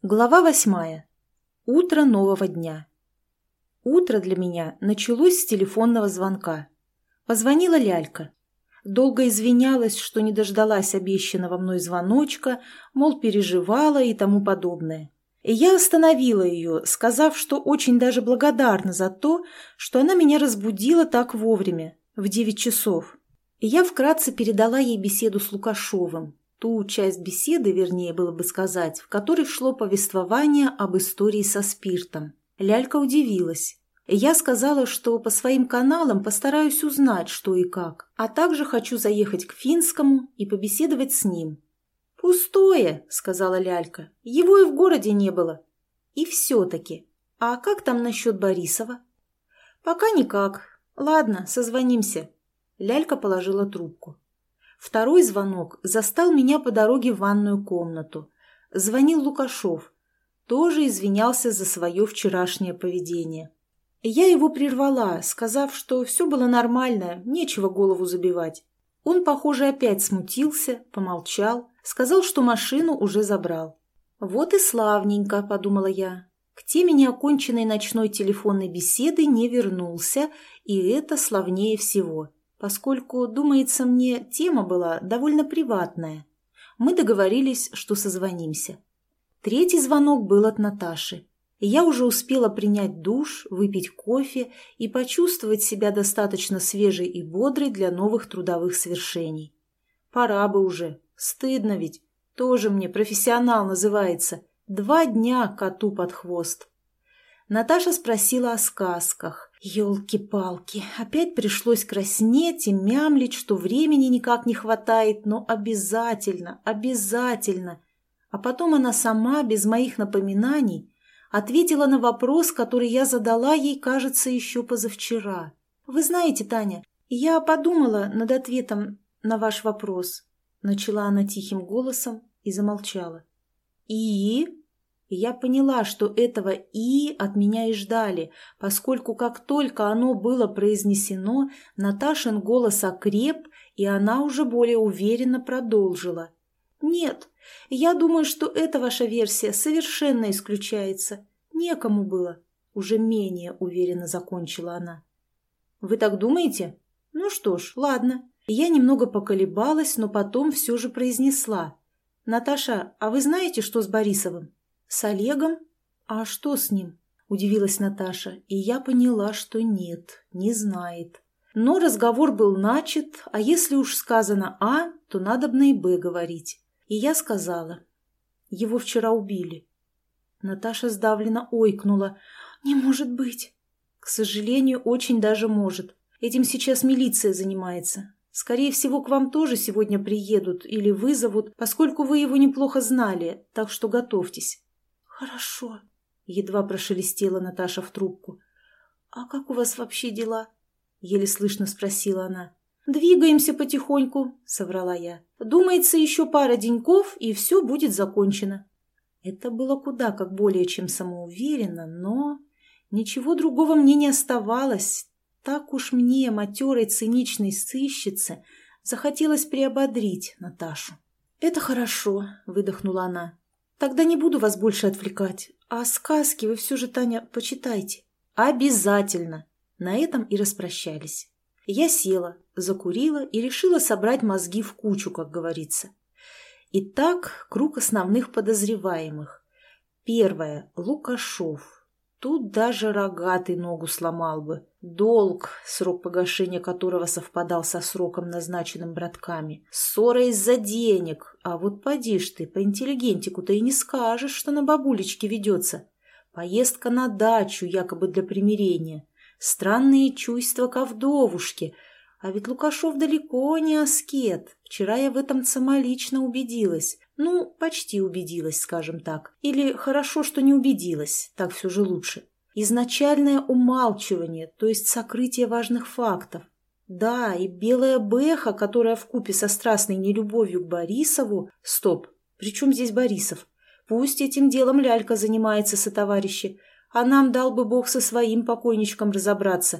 Глава 8. Утро нового дня. Утро для меня началось с телефонного звонка. Позвонила Лялька. Долго извинялась, что не дождалась обещанного мной звоночка, мол, переживала и тому подобное. И я остановила ее, сказав, что очень даже благодарна за то, что она меня разбудила так вовремя, в 9 часов. И я вкратце передала ей беседу с Лукашовым. Ту часть беседы, вернее было бы сказать, в которой шло повествование об истории со спиртом. Лялька удивилась. Я сказала, что по своим каналам постараюсь узнать, что и как, а также хочу заехать к Финскому и побеседовать с ним. «Пустое», — сказала Лялька, — «его и в городе не было». «И все-таки. А как там насчет Борисова?» «Пока никак. Ладно, созвонимся». Лялька положила трубку. Второй звонок застал меня по дороге в ванную комнату. Звонил Лукашов. Тоже извинялся за свое вчерашнее поведение. Я его прервала, сказав, что все было нормально, нечего голову забивать. Он, похоже, опять смутился, помолчал, сказал, что машину уже забрал. «Вот и славненько», — подумала я. К теме неоконченной ночной телефонной беседы не вернулся, и это славнее всего. Поскольку, думается мне, тема была довольно приватная. Мы договорились, что созвонимся. Третий звонок был от Наташи. Я уже успела принять душ, выпить кофе и почувствовать себя достаточно свежей и бодрой для новых трудовых свершений. Пора бы уже. Стыдно ведь. Тоже мне профессионал называется. 2 дня коту под хвост. Наташа спросила о сказках. Ёлки-палки, опять пришлось краснеть и мямлить, что времени никак не хватает, но обязательно, обязательно. А потом она сама, без моих напоминаний, ответила на вопрос, который я задала ей, кажется, еще позавчера. «Вы знаете, Таня, я подумала над ответом на ваш вопрос», — начала она тихим голосом и замолчала. «И?» Я поняла, что этого «и» от меня и ждали, поскольку как только оно было произнесено, Наташин голос окреп, и она уже более уверенно продолжила. «Нет, я думаю, что эта ваша версия совершенно исключается. Некому было». Уже менее уверенно закончила она. «Вы так думаете? Ну что ж, ладно». Я немного поколебалась, но потом все же произнесла. «Наташа, а вы знаете, что с Борисовым?» «С Олегом? А что с ним?» – удивилась Наташа, и я поняла, что нет, не знает. Но разговор был начат, а если уж сказано «А», то надобно и «Б» говорить. И я сказала: «Его вчера убили». Наташа сдавленно ойкнула. «Не может быть!» «К сожалению, очень даже может. Этим сейчас милиция занимается. Скорее всего, к вам тоже сегодня приедут или вызовут, поскольку вы его неплохо знали, так что готовьтесь». «Хорошо», — едва прошелестела Наташа в трубку. «А как у вас вообще дела?» — еле слышно спросила она. «Двигаемся потихоньку», — соврала я. «Думается, еще пара деньков, и все будет закончено». Это было куда как более чем самоуверенно, но ничего другого мне не оставалось. Так уж мне, матерой циничной сыщице, захотелось приободрить Наташу. «Это хорошо», — выдохнула она. «Тогда не буду вас больше отвлекать. А сказки вы все же, Таня, почитайте». «Обязательно!» На этом и распрощались. Я села, закурила и решила собрать мозги в кучу, как говорится. Итак, круг основных подозреваемых. Первое. Лукашов. Тут даже рогатый ногу сломал бы. Долг, срок погашения которого совпадал со сроком, назначенным братками. Ссора из-за денег. А вот поди ж ты, по интеллигентику-то и не скажешь, что на бабулечке ведется. Поездка на дачу, якобы для примирения. Странные чувства ко вдовушке. А ведь Лукашов далеко не аскет. Вчера я в этом самолично убедилась. Ну, почти убедилась, скажем так. Или хорошо, что не убедилась, так все же лучше. Изначальное умалчивание, то есть сокрытие важных фактов. Да, и белая бэха, которая вкупе со страстной нелюбовью к Борисову... Стоп, при чем здесь Борисов? Пусть этим делом Лялька занимается сотоварищи, а нам дал бы Бог со своим покойничком разобраться.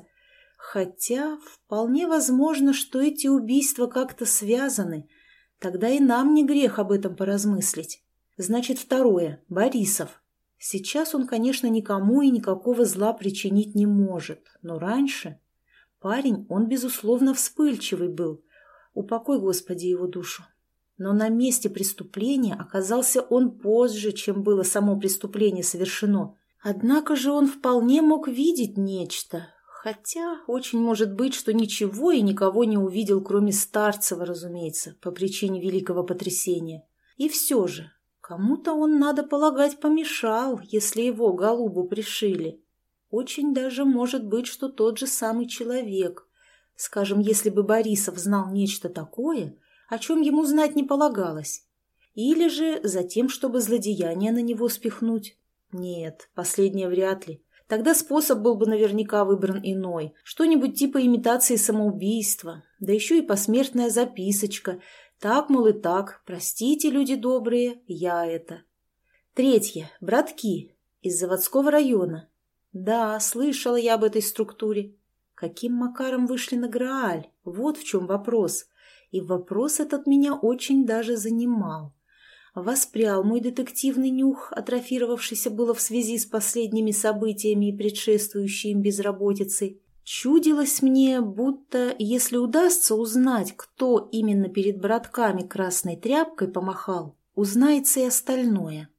Хотя вполне возможно, что эти убийства как-то связаны. Тогда и нам не грех об этом поразмыслить. Значит, второе. Борисов. Сейчас он, конечно, никому и никакого зла причинить не может. Но раньше... Парень, он, безусловно, вспыльчивый был. Упокой, Господи, его душу. Но на месте преступления оказался он позже, чем было само преступление совершено. Однако же он вполне мог видеть нечто. Хотя очень может быть, что ничего и никого не увидел, кроме Старцева, разумеется, по причине великого потрясения. И все же, кому-то он, надо полагать, помешал, если его голубу пришили. Очень даже может быть, что тот же самый человек. Скажем, если бы Борисов знал нечто такое, о чем ему знать не полагалось. Или же за тем, чтобы злодеяние на него спихнуть. Нет, последнее вряд ли. Тогда способ был бы наверняка выбран иной. Что-нибудь типа имитации самоубийства. Да еще и посмертная записочка. Так, мол, и так. Простите, люди добрые, я это. Третье. Братки. Из заводского района. Да, слышала я об этой структуре. Каким макаром вышли на Грааль? Вот в чем вопрос. И вопрос этот меня очень даже занимал. Воспрял мой детективный нюх, атрофировавшийся было в связи с последними событиями и предшествующей им безработицей. Чудилось мне, будто, если удастся узнать, кто именно перед братками красной тряпкой помахал, узнается и остальное.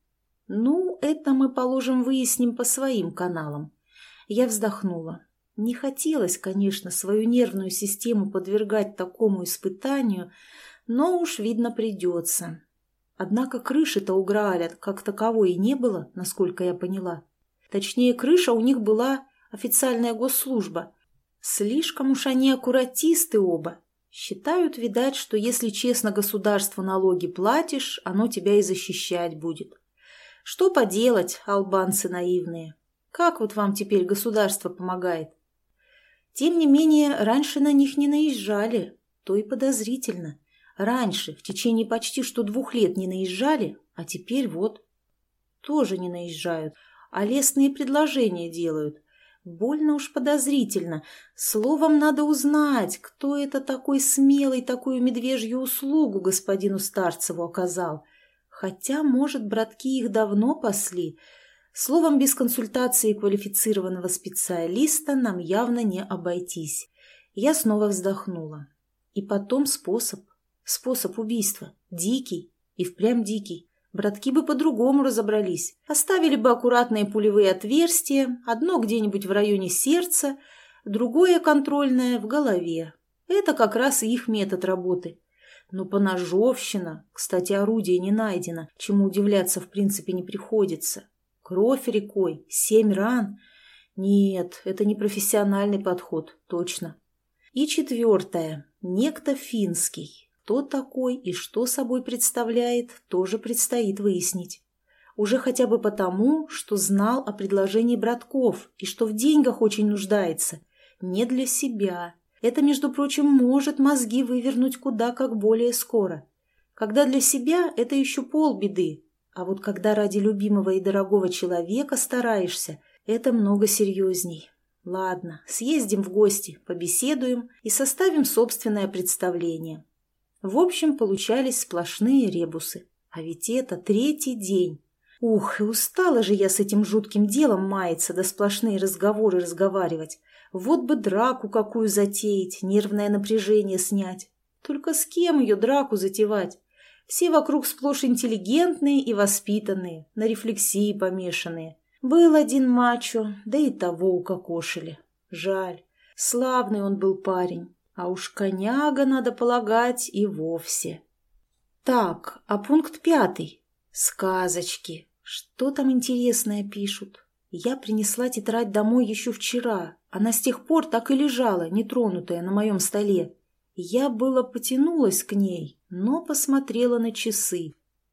Ну, это мы, положим, выясним по своим каналам. Я вздохнула. Не хотелось, конечно, свою нервную систему подвергать такому испытанию, но уж, видно, придется. Однако крыши-то у Грааля как таковой и не было, насколько я поняла. Точнее, крыша у них была официальная госслужба. Слишком уж они аккуратисты оба. Считают, видать, что если честно государству налоги платишь, оно тебя и защищать будет. Что поделать, албанцы наивные? Как вот вам теперь государство помогает? Тем не менее, раньше на них не наезжали, то и подозрительно. Раньше, в течение почти что 2 лет не наезжали, а теперь вот. Тоже не наезжают, а лестные предложения делают. Больно уж подозрительно. Словом, надо узнать, кто это такой смелый такую медвежью услугу господину Старцеву оказал. Хотя, может, братки их давно пасли. Словом, без консультации квалифицированного специалиста нам явно не обойтись. Я снова вздохнула. И потом способ. Способ убийства. Дикий. И впрямь дикий. Братки бы по-другому разобрались. Оставили бы аккуратные пулевые отверстия, одно где-нибудь в районе сердца, другое контрольное в голове. Это как раз их метод работы. Но поножовщина, кстати, орудие не найдено, чему удивляться в принципе не приходится. Кровь рекой, 7 ран. Нет, это не профессиональный подход, точно. И 4. Некто финский. Кто такой и что собой представляет, тоже предстоит выяснить. Уже хотя бы потому, что знал о предложении братков и что в деньгах очень нуждается. Не для себя. Это, между прочим, может мозги вывернуть куда как более скоро. Когда для себя, это еще полбеды. А вот когда ради любимого и дорогого человека стараешься, это много серьезней. Ладно, съездим в гости, побеседуем и составим собственное представление. В общем, получались сплошные ребусы. А ведь это 3-й день. Ух, и устала же я с этим жутким делом маяться, да сплошные разговоры разговаривать. Вот бы драку какую затеять, нервное напряжение снять. Только с кем ее драку затевать? Все вокруг сплошь интеллигентные и воспитанные, на рефлексии помешанные. Был один мачо, да и того укокошили. Жаль, славный он был парень, а уж коняга, надо полагать, и вовсе. Так, а пункт 5. Сказочки. Что там интересное пишут? Я принесла тетрадь домой еще вчера. Она с тех пор так и лежала, нетронутая, на моем столе. Я было потянулась к ней, но посмотрела на часы.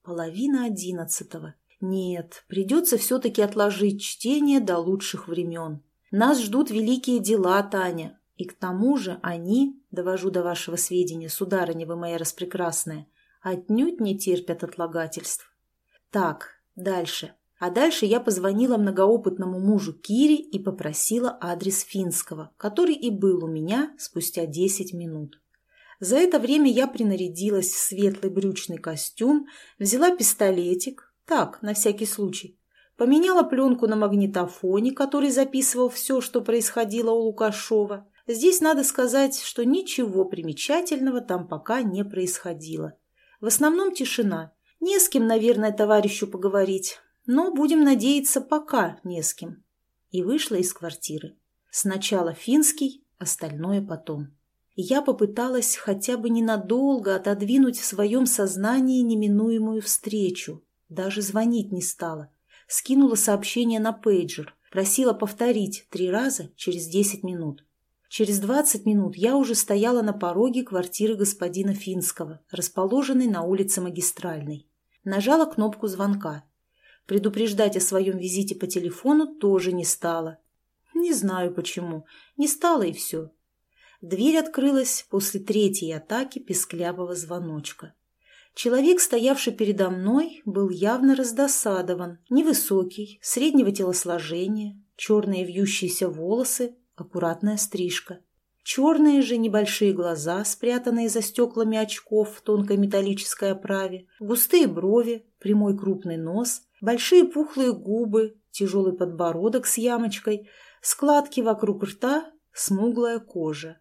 10:30. Нет, придется все-таки отложить чтение до лучших времен. Нас ждут великие дела, Таня. И к тому же они, довожу до вашего сведения, сударыня вы моя распрекрасная, отнюдь не терпят отлагательств. Так, дальше. А дальше я позвонила многоопытному мужу Кире и попросила адрес финского, который и был у меня спустя 10 минут. За это время я принарядилась в светлый брючный костюм, взяла пистолетик, Так, на всякий случай. Поменяла пленку на магнитофоне, который записывал все, что происходило у Лукашова. Здесь надо сказать, что ничего примечательного там пока не происходило. В основном тишина. Не с кем, наверное, товарищу поговорить, но, будем надеяться, пока не с кем. И вышла из квартиры. Сначала Финский, остальное потом. Я попыталась хотя бы ненадолго отодвинуть в своем сознании неминуемую встречу. Даже звонить не стала. Скинула сообщение на пейджер, просила повторить 3 раза через 10 минут. Через 20 минут я уже стояла на пороге квартиры господина Финского, расположенной на улице Магистральной. Нажала кнопку звонка. Предупреждать о своем визите по телефону тоже не стала. Не знаю почему. Не стала и все. Дверь открылась после 3-й атаки песклявого звоночка. Человек, стоявший передо мной, был явно раздосадован. Невысокий, среднего телосложения, черные вьющиеся волосы, аккуратная стрижка. Черные же небольшие глаза, спрятанные за стеклами очков в тонкой металлической оправе, густые брови, прямой крупный нос, большие пухлые губы, тяжелый подбородок с ямочкой, складки вокруг рта, смуглая кожа.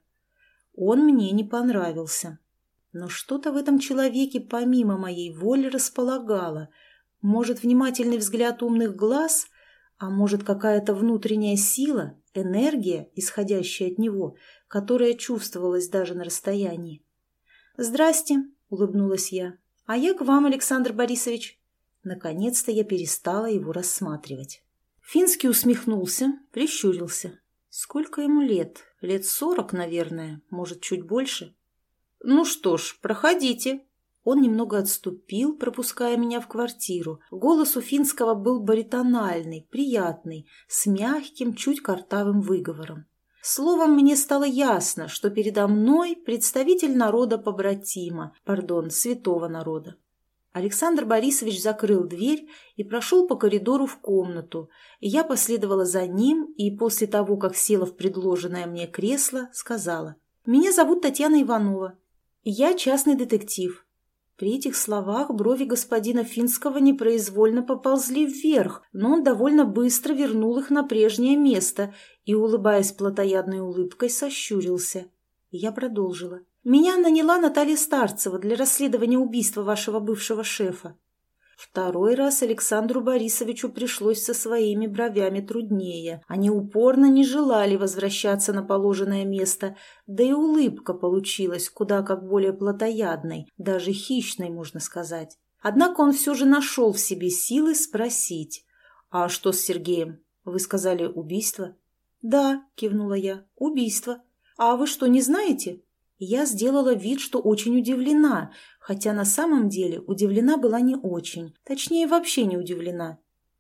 Он мне не понравился. Но что-то в этом человеке помимо моей воли располагало. Может, внимательный взгляд умных глаз, а может, какая-то внутренняя сила, энергия, исходящая от него, которая чувствовалась даже на расстоянии. «Здрасте», — улыбнулась я. «А я к вам, Александр Борисович». Наконец-то я перестала его рассматривать. Финский усмехнулся, прищурился. Сколько ему лет? Лет 40, наверное, может, чуть больше. «Ну что ж, проходите». Он немного отступил, пропуская меня в квартиру. Голос у Финского был баритональный, приятный, с мягким, чуть картавым выговором. Словом, мне стало ясно, что передо мной представитель народа побратима, святого народа. Александр Борисович закрыл дверь и прошел по коридору в комнату. Я последовала за ним и после того, как села в предложенное мне кресло, сказала: «Меня зовут Татьяна Иванова. Я частный детектив». При этих словах брови господина Финского непроизвольно поползли вверх, но он довольно быстро вернул их на прежнее место и, улыбаясь плотоядной улыбкой, сощурился. Я продолжила. «Меня наняла Наталья Старцева для расследования убийства вашего бывшего шефа». Второй раз Александру Борисовичу пришлось со своими бровями труднее. Они упорно не желали возвращаться на положенное место, да и улыбка получилась куда как более плотоядной, даже хищной, можно сказать. Однако он все же нашел в себе силы спросить: «А что с Сергеем? Вы сказали, убийство?» «Да», — кивнула я, — «убийство. А вы что, не знаете?» Я сделала вид, что очень удивлена, хотя на самом деле удивлена была не очень, точнее, вообще не удивлена.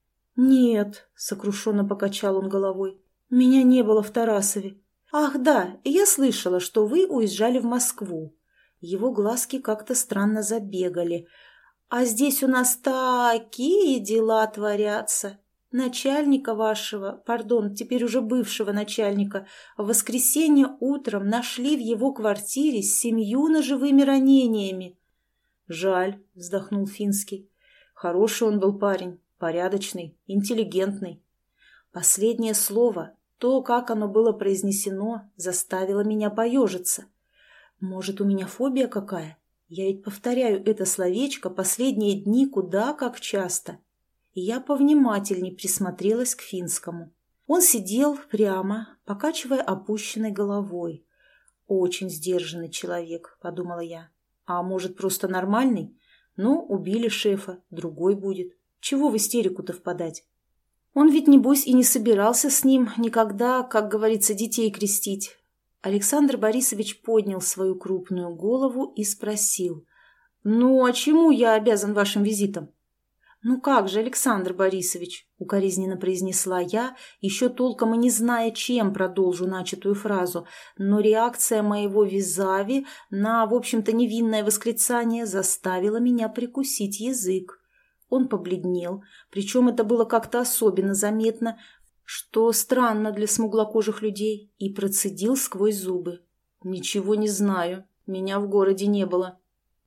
«Нет», — сокрушенно покачал он головой, — «меня не было в Тарасове. Ах, да, я слышала, что вы уезжали в Москву». Его глазки как-то странно забегали. «А здесь у нас такие дела творятся. Начальника вашего, теперь уже бывшего начальника, в воскресенье утром нашли в его квартире с 7 ножевыми ранениями». «Жаль», — вздохнул Финский. «Хороший он был парень, порядочный, интеллигентный». Последнее слово, то, как оно было произнесено, заставило меня поежиться. Может, у меня фобия какая? Я ведь повторяю это словечко последние дни куда как часто. И я повнимательней присмотрелась к Финскому. Он сидел прямо, покачивая опущенной головой. «Очень сдержанный человек», — подумала я. «А может, просто нормальный? Ну, убили шефа, другой будет. Чего в истерику-то впадать? Он ведь, небось, и не собирался с ним никогда, как говорится, детей крестить». Александр Борисович поднял свою крупную голову и спросил: «Ну, а чему я обязан вашим визитом?» «Ну как же, Александр Борисович», — укоризненно произнесла я, еще толком и не зная, чем продолжу начатую фразу, но реакция моего визави на, в общем-то, невинное восклицание заставила меня прикусить язык. Он побледнел, причем это было как-то особенно заметно, что странно для смуглокожих людей, и процедил сквозь зубы: «Ничего не знаю, меня в городе не было».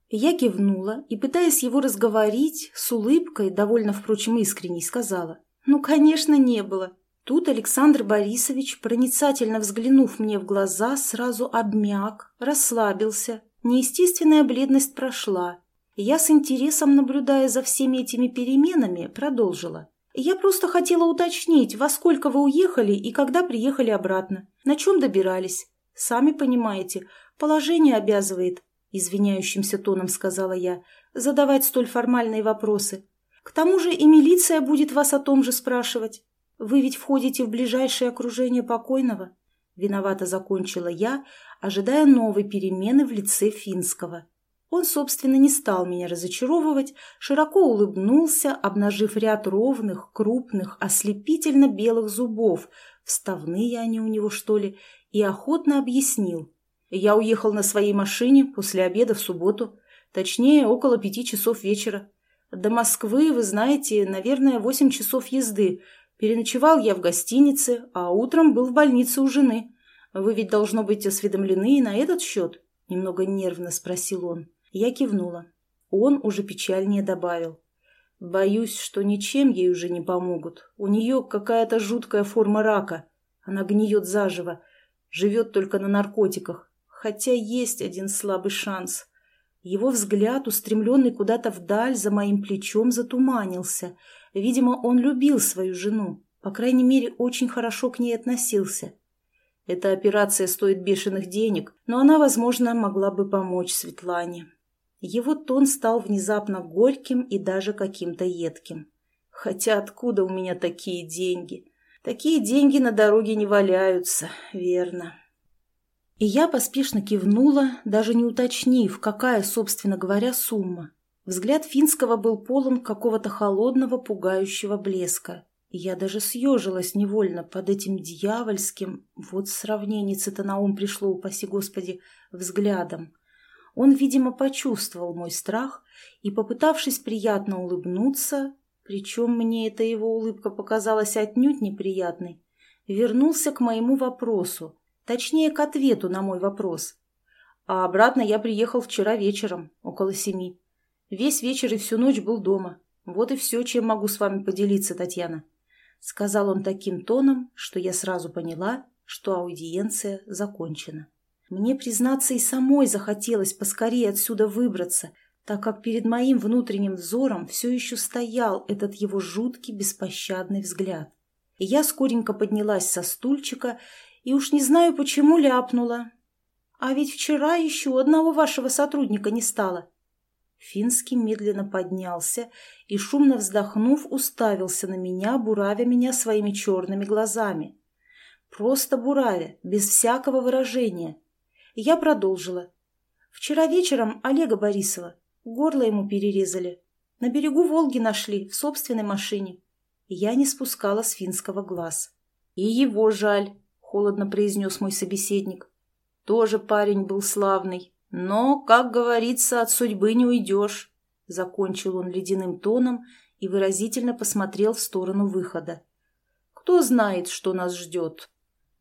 Я кивнула и, пытаясь его разговорить, с улыбкой, довольно, впрочем, искренней, сказала: «Ну, конечно, не было». Тут Александр Борисович, проницательно взглянув мне в глаза, сразу обмяк, расслабился, неестественная бледность прошла. Я с интересом, наблюдая за всеми этими переменами, продолжила. «Я просто хотела уточнить, во сколько вы уехали и когда приехали обратно, на чем добирались. Сами понимаете, положение обязывает», — извиняющимся тоном сказала я, — «задавать столь формальные вопросы. К тому же и милиция будет вас о том же спрашивать. Вы ведь входите в ближайшее окружение покойного». Виновато закончила я, ожидая новой перемены в лице Финского. Он, собственно, не стал меня разочаровывать, широко улыбнулся, обнажив ряд ровных, крупных, ослепительно белых зубов, вставные они у него, что ли, и охотно объяснил. «Я уехал на своей машине после обеда в субботу, точнее, около 5 часов вечера. До Москвы, вы знаете, наверное, 8 часов езды. Переночевал я в гостинице, а утром был в больнице у жены. Вы ведь, должно быть, осведомлены и на этот счет?» — немного нервно спросил он. Я кивнула. Он уже печальнее добавил: «Боюсь, что ничем ей уже не помогут. У нее какая-то жуткая форма рака. Она гниет заживо, живет только на наркотиках. Хотя есть один слабый шанс». Его взгляд, устремленный куда-то вдаль, за моим плечом затуманился. Видимо, он любил свою жену. По крайней мере, очень хорошо к ней относился. «Эта операция стоит бешеных денег, но она, возможно, могла бы помочь Светлане». Его тон стал внезапно горьким и даже каким-то едким. «Хотя откуда у меня такие деньги? Такие деньги на дороге не валяются, верно». И я поспешно кивнула, даже не уточнив, какая, собственно говоря, сумма. Взгляд Финского был полон какого-то холодного, пугающего блеска. И я даже съежилась невольно под этим дьявольским, вот сравнение-то на ум пришло, упаси Господи, взглядом. Он, видимо, почувствовал мой страх и, попытавшись приятно улыбнуться, причем мне эта его улыбка показалась отнюдь неприятной, вернулся к моему вопросу, точнее, к ответу на мой вопрос. А обратно я приехал вчера вечером, около 7. Весь вечер и всю ночь был дома. Вот и все, чем могу с вами поделиться, Татьяна. Сказал он таким тоном, что я сразу поняла, что аудиенция закончена. Мне, признаться, и самой захотелось поскорее отсюда выбраться, так как перед моим внутренним взором все еще стоял этот его жуткий, беспощадный взгляд. И я скоренько поднялась со стульчика и уж не знаю почему ляпнула: «А ведь вчера еще одного вашего сотрудника не стало». Финский медленно поднялся и, шумно вздохнув, уставился на меня, буравя меня своими черными глазами. Просто буравя, без всякого выражения. И я продолжила. «Вчера вечером Олега Борисова, горло ему перерезали. На берегу Волги нашли, в собственной машине». И я не спускала с Финского глаз. «И его жаль», — холодно произнес мой собеседник. «Тоже парень был славный. Но, как говорится, от судьбы не уйдешь», — закончил он ледяным тоном и выразительно посмотрел в сторону выхода. «Кто знает, что нас ждет?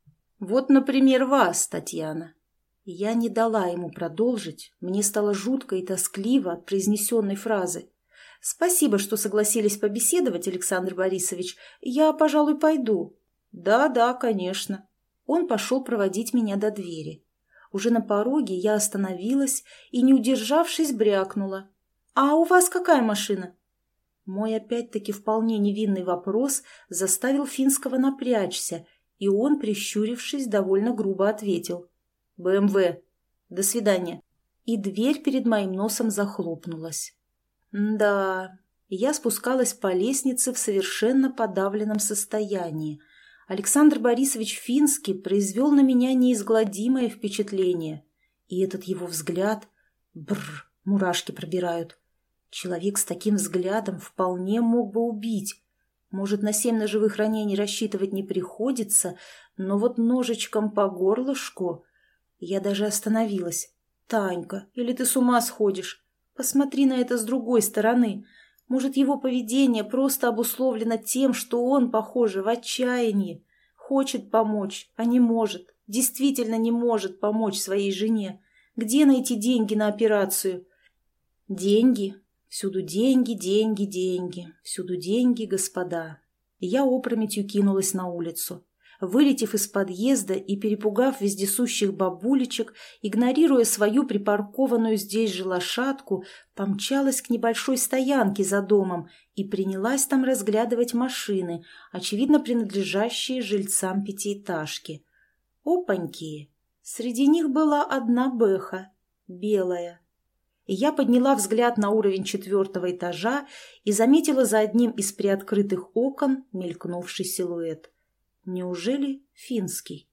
Вот, например, вас, Татьяна». Я не дала ему продолжить, мне стало жутко и тоскливо от произнесенной фразы. «Спасибо, что согласились побеседовать, Александр Борисович. Я, пожалуй, пойду». «Да, конечно». Он пошел проводить меня до двери. Уже на пороге я остановилась и, не удержавшись, брякнула: «А у вас какая машина?» Мой опять-таки вполне невинный вопрос заставил Финского напрячься, и он, прищурившись, довольно грубо ответил: «БМВ. До свидания». И дверь перед моим носом захлопнулась. Да, я спускалась по лестнице в совершенно подавленном состоянии. Александр Борисович Финский произвел на меня неизгладимое впечатление. И этот его взгляд... Бррр, мурашки пробирают. Человек с таким взглядом вполне мог бы убить. Может, на 7 ножевых ранений рассчитывать не приходится, но вот ножичком по горлышку... Я даже остановилась. «Танька, или ты с ума сходишь? Посмотри на это с другой стороны. Может, его поведение просто обусловлено тем, что он, похоже, в отчаянии. Хочет помочь, а не может. Действительно не может помочь своей жене. Где найти деньги на операцию? Деньги. Всюду деньги, деньги, деньги. Всюду деньги, господа. Я опрометью кинулась на улицу. Вылетев из подъезда и перепугав вездесущих бабулечек, игнорируя свою припаркованную здесь же лошадку, помчалась к небольшой стоянке за домом и принялась там разглядывать машины, очевидно принадлежащие жильцам пятиэтажки. Опаньки! Среди них была одна бэха, белая. И я подняла взгляд на уровень 4-го этажа и заметила за одним из приоткрытых окон мелькнувший силуэт. Неужели финский?